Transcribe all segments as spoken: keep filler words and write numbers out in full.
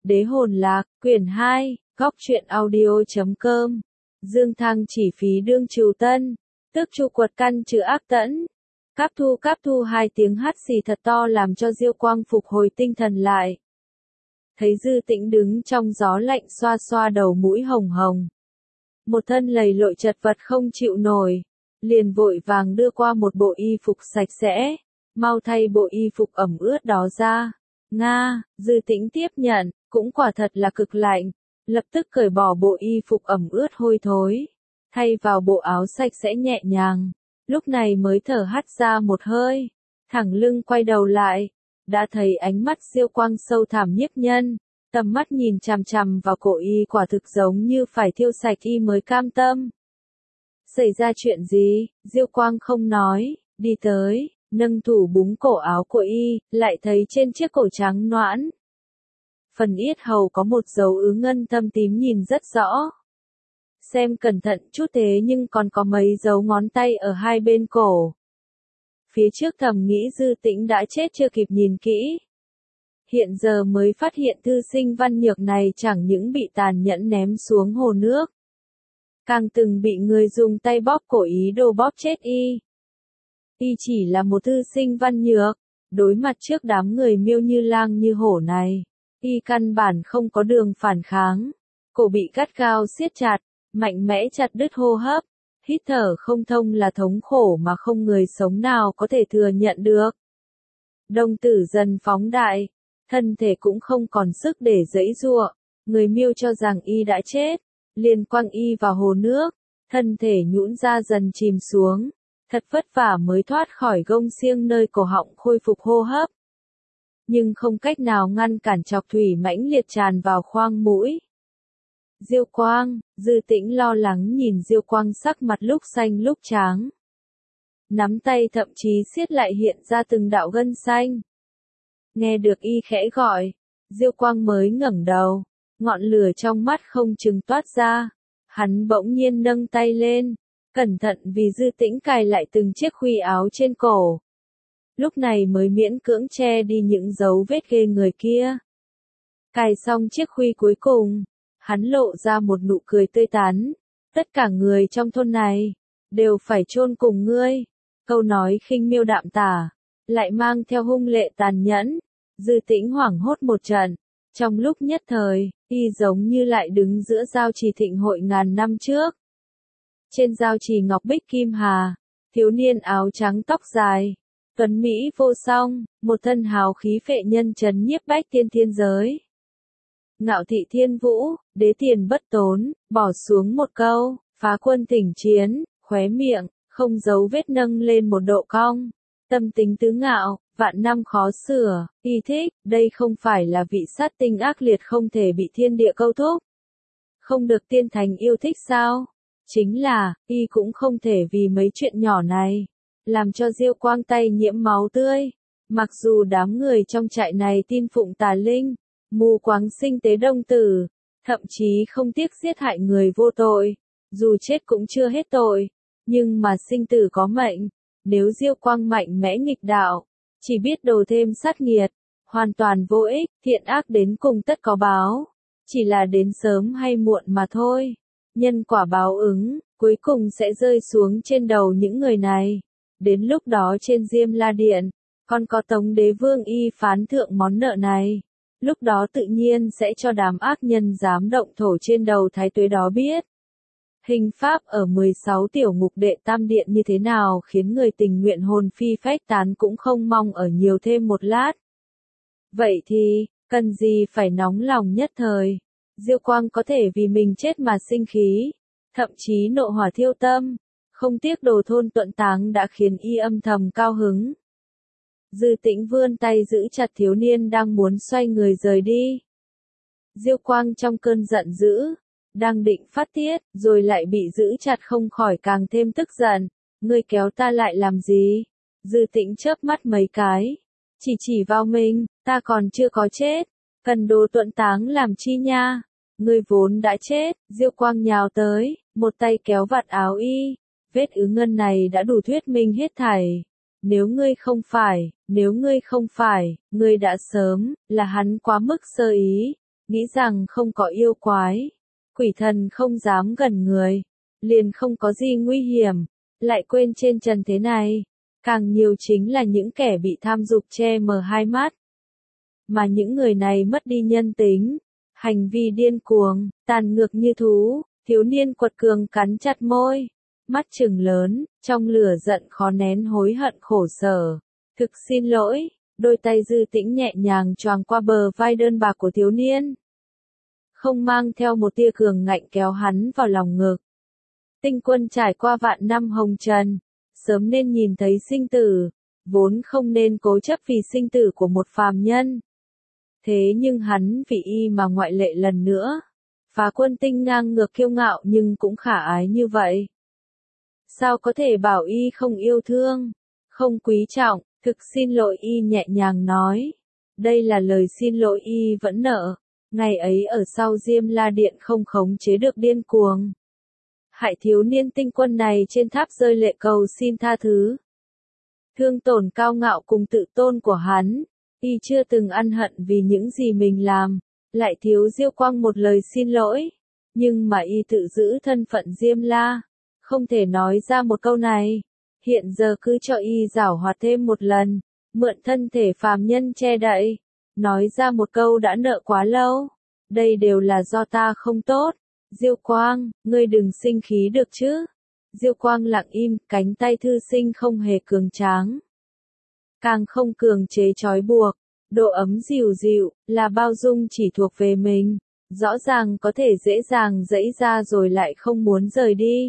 Đế hồn lạc, quyển hai, góc truyện audio.com. Dương Thăng chỉ phí đương trừ tân, tức chu quật căn trừ ác tẫn. Cáp thu cáp thu hai tiếng hắt xì thật to làm cho Diêu Quang phục hồi tinh thần lại. Thấy Dư Tĩnh đứng trong gió lạnh xoa xoa đầu mũi hồng hồng. Một thân lầy lội chật vật không chịu nổi, liền vội vàng đưa qua một bộ y phục sạch sẽ, mau thay bộ y phục ẩm ướt đó ra. Nga, Dư Tĩnh tiếp nhận, cũng quả thật là cực lạnh, lập tức cởi bỏ bộ y phục ẩm ướt hôi thối, thay vào bộ áo sạch sẽ nhẹ nhàng, lúc này mới thở hắt ra một hơi, thẳng lưng quay đầu lại, đã thấy ánh mắt Diêu Quang sâu thẳm nhiếp nhân, tầm mắt nhìn chằm chằm vào cổ y quả thực giống như phải thiêu sạch y mới cam tâm. Xảy ra chuyện gì? Diêu Quang không nói, đi tới, nâng thủ búng cổ áo của y, lại thấy trên chiếc cổ trắng noãn. Phần yết hầu có một dấu ứ ngân thâm tím nhìn rất rõ. Xem cẩn thận chút thế nhưng còn có mấy dấu ngón tay ở hai bên cổ. Phía trước thầm nghĩ Dư Tĩnh đã chết chưa kịp nhìn kỹ. Hiện giờ mới phát hiện thư sinh văn nhược này chẳng những bị tàn nhẫn ném xuống hồ nước, càng từng bị người dùng tay bóp cổ ý đồ bóp chết y. Y chỉ là một thư sinh văn nhược, đối mặt trước đám người miêu như lang như hổ này, y căn bản không có đường phản kháng, cổ bị gắt gao siết chặt, mạnh mẽ chặt đứt hô hấp, hít thở không thông là thống khổ mà không người sống nào có thể thừa nhận được. Đồng tử dần phóng đại, thân thể cũng không còn sức để giãy giụa, người miêu cho rằng y đã chết, liền quăng y vào hồ nước, thân thể nhũn ra dần chìm xuống, thật vất vả mới thoát khỏi gông xiềng nơi cổ họng khôi phục hô hấp. Nhưng không cách nào ngăn cản chọc thủy mãnh liệt tràn vào khoang mũi. Diêu Quang, Dư Tĩnh lo lắng nhìn Diêu Quang sắc mặt lúc xanh lúc trắng. Nắm tay thậm chí siết lại hiện ra từng đạo gân xanh. Nghe được y khẽ gọi, Diêu Quang mới ngẩng đầu, ngọn lửa trong mắt không chừng toát ra. Hắn bỗng nhiên nâng tay lên, cẩn thận vì Dư Tĩnh cài lại từng chiếc khuy áo trên cổ. Lúc này mới miễn cưỡng che đi những dấu vết ghê người kia. Cài xong chiếc khuy cuối cùng, hắn lộ ra một nụ cười tươi tắn. Tất cả người trong thôn này, đều phải chôn cùng ngươi. Câu nói khinh miêu đạm tả, lại mang theo hung lệ tàn nhẫn. Dư Tĩnh hoảng hốt một trận. Trong lúc nhất thời, y giống như lại đứng giữa giao trì thịnh hội ngàn năm trước. Trên giao trì ngọc bích kim hà, thiếu niên áo trắng tóc dài, tuấn mỹ vô song, một thân hào khí phệ nhân trấn nhiếp bách tiên thiên giới. Ngạo thị thiên vũ, đế tiền bất tốn, bỏ xuống một câu, phá quân thỉnh chiến, khóe miệng, không giấu vết nâng lên một độ cong. Tâm tính tứ ngạo, vạn năm khó sửa, y thích, đây không phải là vị sát tinh ác liệt không thể bị thiên địa câu thúc. Không được tiên thành yêu thích sao? Chính là, y cũng không thể vì mấy chuyện nhỏ này, làm cho Diêu Quang tay nhiễm máu tươi. Mặc dù đám người trong trại này tin phụng tà linh, mù quáng sinh tế đông tử, thậm chí không tiếc giết hại người vô tội, dù chết cũng chưa hết tội, nhưng mà sinh tử có mệnh, nếu Diêu Quang mạnh mẽ nghịch đạo, chỉ biết đổ thêm sát nghiệt, hoàn toàn vô ích, thiện ác đến cùng tất có báo, chỉ là đến sớm hay muộn mà thôi. Nhân quả báo ứng, cuối cùng sẽ rơi xuống trên đầu những người này. Đến lúc đó trên Diêm La Điện, còn có Tống Đế Vương y phán thượng món nợ này. Lúc đó tự nhiên sẽ cho đám ác nhân dám động thổ trên đầu thái tuế đó biết. Hình pháp ở mười sáu tiểu ngục đệ tam điện như thế nào khiến người tình nguyện hồn phi phách tán cũng không mong ở nhiều thêm một lát. Vậy thì, cần gì phải nóng lòng nhất thời. Diêu Quang có thể vì mình chết mà sinh khí, thậm chí nộ hỏa thiêu tâm, không tiếc đồ thôn tuận táng đã khiến y âm thầm cao hứng. Dư Tĩnh vươn tay giữ chặt thiếu niên đang muốn xoay người rời đi. Diêu Quang trong cơn giận dữ, đang định phát tiết, rồi lại bị giữ chặt không khỏi càng thêm tức giận. Ngươi kéo ta lại làm gì? Dư Tĩnh chớp mắt mấy cái, chỉ chỉ vào mình, ta còn chưa có chết. Cần đồ tuận táng làm chi nha? Ngươi vốn đã chết. Diêu Quang nhào tới, một tay kéo vạt áo y. Vết ứ ngân này đã đủ thuyết minh hết thảy. Nếu ngươi không phải, nếu ngươi không phải, ngươi đã sớm, là hắn quá mức sơ ý. nghĩ rằng không có yêu quái, quỷ thần không dám gần người, liền không có gì nguy hiểm, lại quên trên trần thế này, càng nhiều chính là những kẻ bị tham dục che mờ hai mắt. Mà những người này mất đi nhân tính, hành vi điên cuồng, tàn ngược như thú, thiếu niên quật cường cắn chặt môi, mắt trừng lớn, trong lửa giận khó nén hối hận khổ sở. Thực xin lỗi, đôi tay Dư Tĩnh nhẹ nhàng choàng qua bờ vai đơn bạc của thiếu niên. Không mang theo một tia cường ngạnh kéo hắn vào lòng ngực. Tinh Quân trải qua vạn năm hồng trần, sớm nên nhìn thấy sinh tử, vốn không nên cố chấp vì sinh tử của một phàm nhân. Thế nhưng hắn vì y mà ngoại lệ lần nữa. Phá Quân Tinh ngang ngược kiêu ngạo nhưng cũng khả ái như vậy. Sao có thể bảo y không yêu thương, không quý trọng, thực xin lỗi y nhẹ nhàng nói. Đây là lời xin lỗi y vẫn nợ, ngày ấy ở sau Diêm La Điện không khống chế được điên cuồng. Hại thiếu niên Tinh Quân này trên tháp rơi lệ cầu xin tha thứ. Thương tổn cao ngạo cùng tự tôn của hắn, y chưa từng ăn hận vì những gì mình làm, lại thiếu Diêu Quang một lời xin lỗi, nhưng mà y tự giữ thân phận Diêm La, không thể nói ra một câu này, hiện giờ cứ cho y giảo hoạt thêm một lần, mượn thân thể phàm nhân che đậy, nói ra một câu đã nợ quá lâu, đây đều là do ta không tốt, Diêu Quang, ngươi đừng sinh khí được chứ. Diêu Quang lặng im, cánh tay thư sinh không hề cường tráng, càng không cường chế trói buộc, độ ấm dịu dịu, là bao dung chỉ thuộc về mình, rõ ràng có thể dễ dàng dẫy ra rồi lại không muốn rời đi.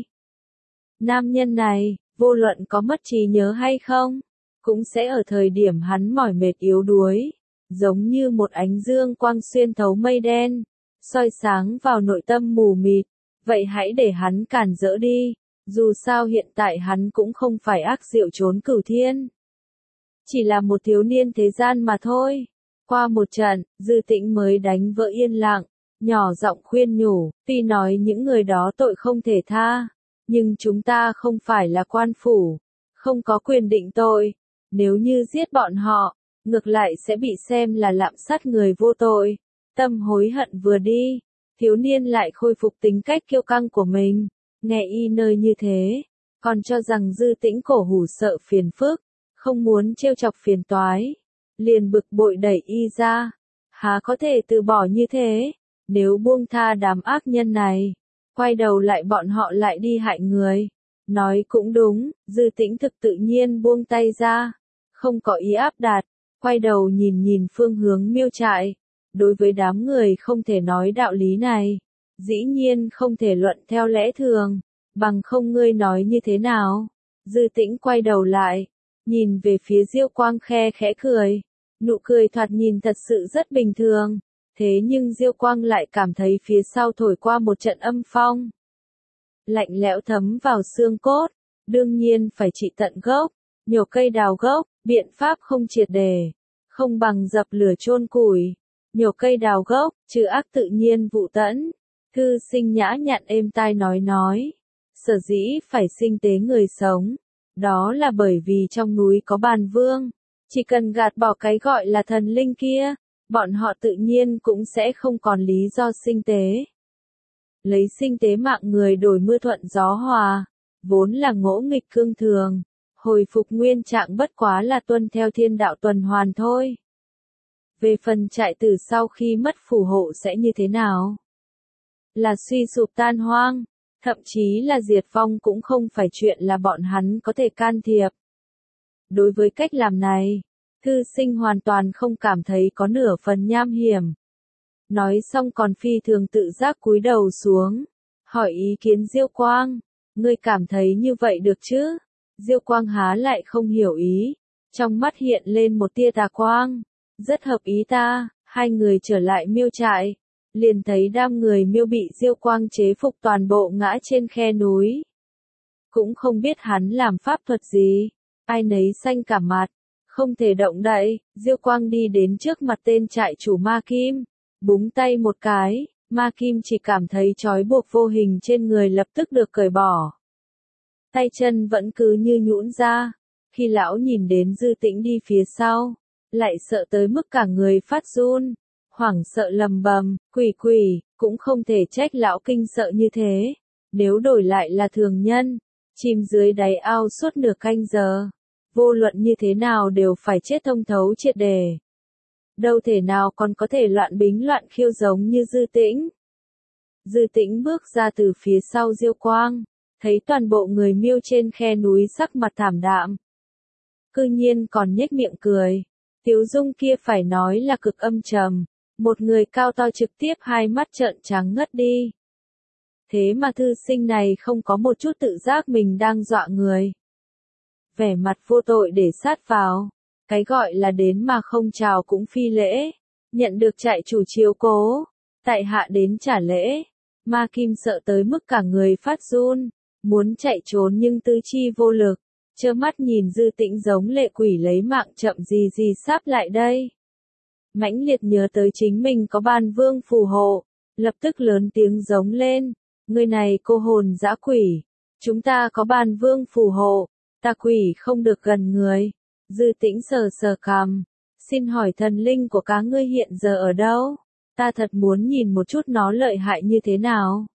Nam nhân này, vô luận có mất trí nhớ hay không, cũng sẽ ở thời điểm hắn mỏi mệt yếu đuối, giống như một ánh dương quang xuyên thấu mây đen, soi sáng vào nội tâm mù mịt, vậy hãy để hắn cản rỡ đi, dù sao hiện tại hắn cũng không phải ác diệu trốn cửu thiên. Chỉ là một thiếu niên thế gian mà thôi. Qua một trận, Dư Tĩnh mới đánh vỡ yên lặng, nhỏ giọng khuyên nhủ, tuy nói những người đó tội không thể tha, nhưng chúng ta không phải là quan phủ, không có quyền định tội, nếu như giết bọn họ, ngược lại sẽ bị xem là lạm sát người vô tội. Tâm hối hận vừa đi, thiếu niên lại khôi phục tính cách kiêu căng của mình, nghe y nơi như thế, còn cho rằng Dư Tĩnh cổ hủ sợ phiền phức, không muốn trêu chọc phiền toái, liền bực bội đẩy y ra, há có thể từ bỏ như thế, nếu buông tha đám ác nhân này, quay đầu lại bọn họ lại đi hại người. Nói cũng đúng, Dư Tĩnh thực tự nhiên buông tay ra, không có ý áp đặt, quay đầu nhìn nhìn phương hướng miêu trại. Đối với đám người không thể nói đạo lý này, dĩ nhiên không thể luận theo lẽ thường, bằng không ngươi nói như thế nào. Dư Tĩnh quay đầu lại, nhìn về phía Diêu Quang khe khẽ cười, nụ cười thoạt nhìn thật sự rất bình thường, thế nhưng Diêu Quang lại cảm thấy phía sau thổi qua một trận âm phong. Lạnh lẽo thấm vào xương cốt, đương nhiên phải trị tận gốc, nhổ cây đào gốc, biện pháp không triệt đề, không bằng dập lửa chôn củi. Nhổ cây đào gốc, trừ ác tự nhiên vụ tẫn. Thư sinh nhã nhặn êm tai nói nói. Sở dĩ phải sinh tế người sống. Đó là bởi vì trong núi có bàn vương. Chỉ cần gạt bỏ cái gọi là thần linh kia, bọn họ tự nhiên cũng sẽ không còn lý do sinh tế. Lấy sinh tế mạng người đổi mưa thuận gió hòa. Vốn là ngỗ nghịch cương thường. Hồi phục nguyên trạng bất quá là tuân theo thiên đạo tuần hoàn thôi. Về phần trại tử sau khi mất phù hộ sẽ như thế nào? Là suy sụp tan hoang, thậm chí là diệt vong cũng không phải chuyện là bọn hắn có thể can thiệp. Đối với cách làm này, thư sinh hoàn toàn không cảm thấy có nửa phần nham hiểm. Nói xong còn phi thường tự giác cúi đầu xuống, hỏi ý kiến Diêu Quang, ngươi cảm thấy như vậy được chứ? Diêu Quang há lại không hiểu ý, trong mắt hiện lên một tia tà quang. Rất hợp ý ta, hai người trở lại miêu trại, liền thấy đám người miêu bị Diêu Quang chế phục toàn bộ ngã trên khe núi. Cũng không biết hắn làm pháp thuật gì, ai nấy xanh cả mặt, không thể động đậy. Diêu Quang đi đến trước mặt tên trại chủ Ma Kim, búng tay một cái, Ma Kim chỉ cảm thấy trói buộc vô hình trên người lập tức được cởi bỏ. Tay chân vẫn cứ như nhũn ra, khi lão nhìn đến Dư Tĩnh đi phía sau, lại sợ tới mức cả người phát run, hoảng sợ lầm bầm, quỷ quỷ, cũng không thể trách lão kinh sợ như thế. Nếu đổi lại là thường nhân, chìm dưới đáy ao suốt nửa canh giờ, vô luận như thế nào đều phải chết thông thấu triệt đề. Đâu thể nào còn có thể loạn bính loạn khiêu giống như Dư Tĩnh. Dư Tĩnh bước ra từ phía sau Diêu Quang, thấy toàn bộ người miêu trên khe núi sắc mặt thảm đạm. Cư nhiên còn nhếch miệng cười, tiếu dung kia phải nói là cực âm trầm, một người cao to trực tiếp hai mắt trợn trắng ngất đi. Thế mà thư sinh này không có một chút tự giác mình đang dọa người. Vẻ mặt vô tội để sát vào, cái gọi là đến mà không chào cũng phi lễ, nhận được trại chủ chiếu cố, tại hạ đến trả lễ. Ma Kim sợ tới mức cả người phát run, muốn chạy trốn nhưng tứ chi vô lực, trơ mắt nhìn Dư Tĩnh giống lệ quỷ lấy mạng chậm gì gì sắp lại đây. Mãnh liệt nhớ tới chính mình có Bàn Vương phù hộ, lập tức lớn tiếng giống lên, người này cô hồn dã quỷ, chúng ta có Bàn Vương phù hộ, ta quỷ không được gần người. Dư Tĩnh sờ sờ cằm, xin hỏi thần linh của cá ngươi hiện giờ ở đâu? Ta thật muốn nhìn một chút nó lợi hại như thế nào.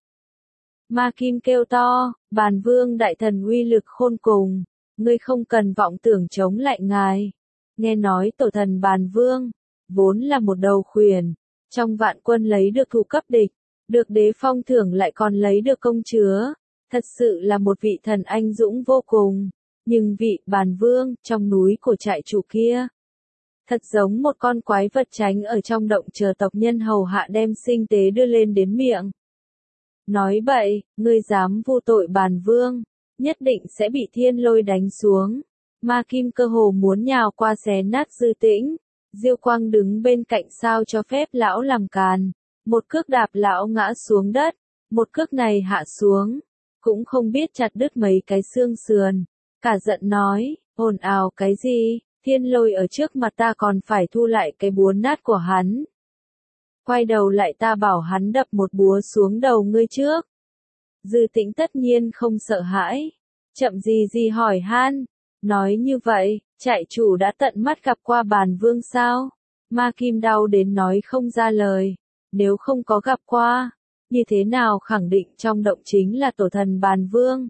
Ma Kim kêu to, Bàn Vương đại thần uy lực khôn cùng, ngươi không cần vọng tưởng chống lại ngài. Nghe nói tổ thần Bàn Vương, vốn là một đầu khuyển, trong vạn quân lấy được thủ cấp địch, được đế phong thưởng lại còn lấy được công chứa, thật sự là một vị thần anh dũng vô cùng. Nhưng vị Bàn Vương trong núi của trại chủ kia, thật giống một con quái vật tránh ở trong động chờ tộc nhân hầu hạ đem sinh tế đưa lên đến miệng. Nói bậy, ngươi dám vu tội Bàn Vương, nhất định sẽ bị thiên lôi đánh xuống. Ma Kim cơ hồ muốn nhào qua xé nát Dư Tĩnh. Diêu Quang đứng bên cạnh sao cho phép lão làm càn, một cước đạp lão ngã xuống đất, một cước này hạ xuống, cũng không biết chặt đứt mấy cái xương sườn. Cả giận nói, ồn ào cái gì, thiên lôi ở trước mặt ta còn phải thu lại cái búa nát của hắn. Quay đầu lại ta bảo hắn đập một búa xuống đầu ngươi trước. Dư Tĩnh tất nhiên không sợ hãi, chậm gì gì hỏi han, nói như vậy, trại chủ đã tận mắt gặp qua Bàn Vương sao? Ma Kim đau đến nói không ra lời, nếu không có gặp qua, như thế nào khẳng định trong động chính là tổ thần Bàn Vương?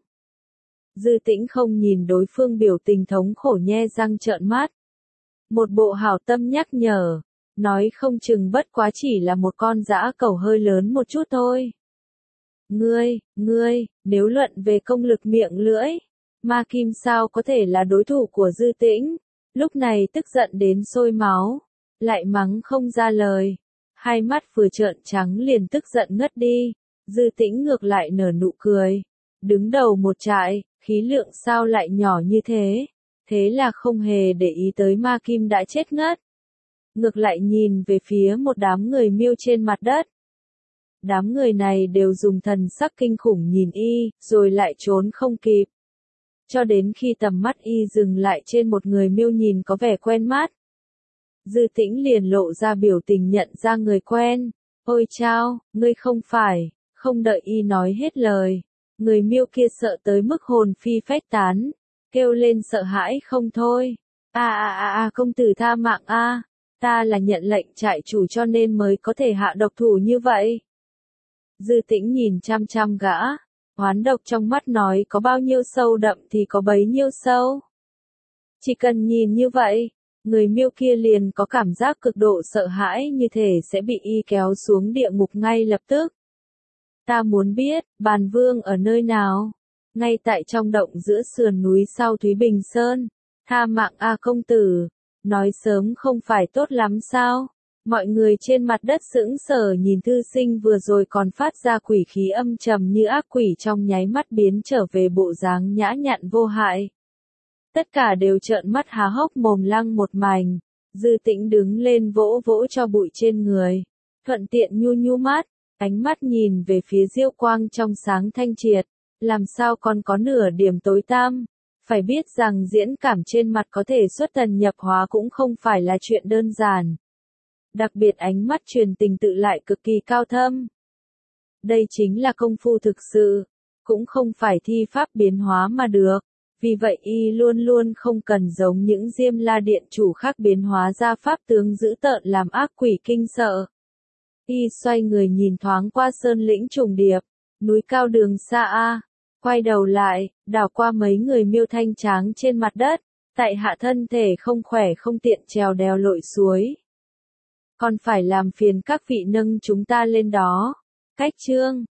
Dư Tĩnh không nhìn đối phương biểu tình thống khổ nhe răng trợn mắt. Một bộ hảo tâm nhắc nhở, nói không chừng bất quá chỉ là một con dã cẩu hơi lớn một chút thôi. Ngươi, ngươi, nếu luận về công lực miệng lưỡi, Ma Kim sao có thể là đối thủ của Dư Tĩnh, lúc này tức giận đến sôi máu, lại mắng không ra lời, hai mắt vừa trợn trắng liền tức giận ngất đi. Dư Tĩnh ngược lại nở nụ cười, đứng đầu một trại, khí lượng sao lại nhỏ như thế, thế là không hề để ý tới Ma Kim đã chết ngất. Ngược lại nhìn về phía một đám người miêu trên mặt đất. Đám người này đều dùng thần sắc kinh khủng nhìn y, rồi lại trốn không kịp. Cho đến khi tầm mắt y dừng lại trên một người miêu nhìn có vẻ quen mắt. Dư Tĩnh liền lộ ra biểu tình nhận ra người quen. Ôi chao, ngươi không phải, không đợi y nói hết lời. Người miêu kia sợ tới mức hồn phi phách tán, kêu lên sợ hãi không thôi. A a a a công tử tha mạng a, ta là nhận lệnh trại chủ cho nên mới có thể hạ độc thủ như vậy. Dư Tĩnh nhìn chăm chăm gã, oán độc trong mắt nói có bao nhiêu sâu đậm thì có bấy nhiêu sâu. Chỉ cần nhìn như vậy, người miêu kia liền có cảm giác cực độ sợ hãi như thể sẽ bị y kéo xuống địa ngục ngay lập tức. Ta muốn biết, Bàn Vương ở nơi nào? Ngay tại trong động giữa sườn núi sau Thúy Bình Sơn. Tha mạng a công tử, nói sớm không phải tốt lắm sao? Mọi người trên mặt đất sững sờ nhìn thư sinh vừa rồi còn phát ra quỷ khí âm trầm như ác quỷ trong nháy mắt biến trở về bộ dáng nhã nhặn vô hại. Tất cả đều trợn mắt há hốc mồm lăng một mảnh. Dư Tĩnh đứng lên vỗ vỗ cho bụi trên người, thuận tiện nhu nhu mắt, ánh mắt nhìn về phía Diêu Quang trong sáng thanh triệt, làm sao còn có nửa điểm tối tăm. Phải biết rằng diễn cảm trên mặt có thể xuất thần nhập hóa cũng không phải là chuyện đơn giản. Đặc biệt ánh mắt truyền tình tự lại cực kỳ cao thâm. Đây chính là công phu thực sự, cũng không phải thi pháp biến hóa mà được. Vì vậy y luôn luôn không cần giống những Diêm La Điện chủ khác biến hóa ra pháp tướng dữ tợn làm ác quỷ kinh sợ. Y xoay người nhìn thoáng qua sơn lĩnh trùng điệp, núi cao đường xa a, quay đầu lại, đảo qua mấy người Miêu thanh tráng trên mặt đất, tại hạ thân thể không khỏe không tiện trèo đèo lội suối. Còn phải làm phiền các vị nâng chúng ta lên đó. Cách chương